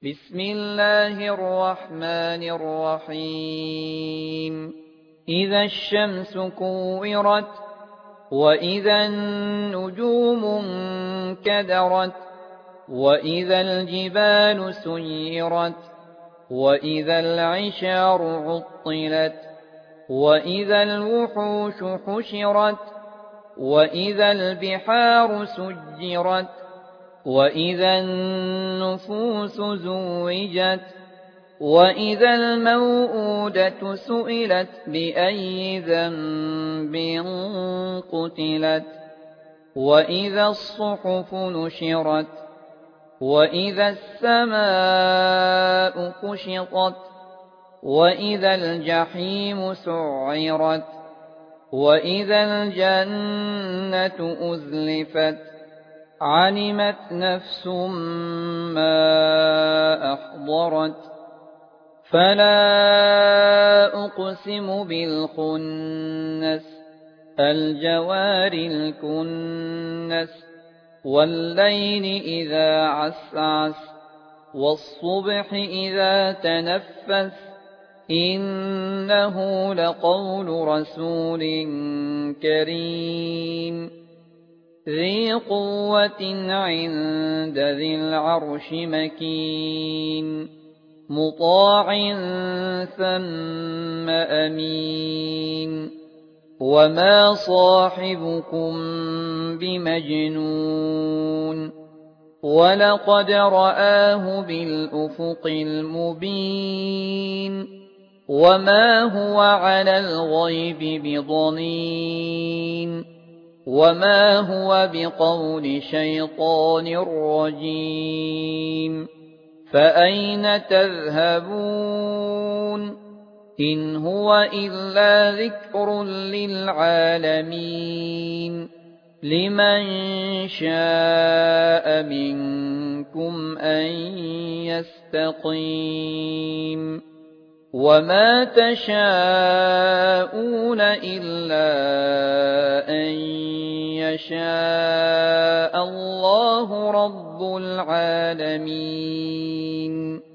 بسم الله الرحمن الرحيم إذا الشمس كورت وإذا النجوم انكدرت وإذا الجبال سيرت وإذا العشار عطلت وإذا الوحوش حشرت وإذا البحار سجرت وإذا النفوس زوجت وإذا الموءودة سئلت بأي ذنب قتلت وإذا الصحف نشرت وإذا السماء كشطت وإذا الجحيم سعرت وإذا الجنة أزلفت علمت نفس ما أحضرت فلا أقسم بالخنس الجوار الكنس والليل إذا عسعس والصبح إذا تنفس إنه لقول رسول كريم ذي قوة عند ذي العرش مكين مطاع ثم أمين وما صاحبكم بمجنون ولقد رآه بالأفق المبين وما هو على الغيب بضنين وما هو بقول شيطان رجيم فأين تذهبون إن هو إلا ذكر للعالمين لمن شاء منكم أن يستقيم وما تشاءون إلا أن يشاء الله رب العالمين.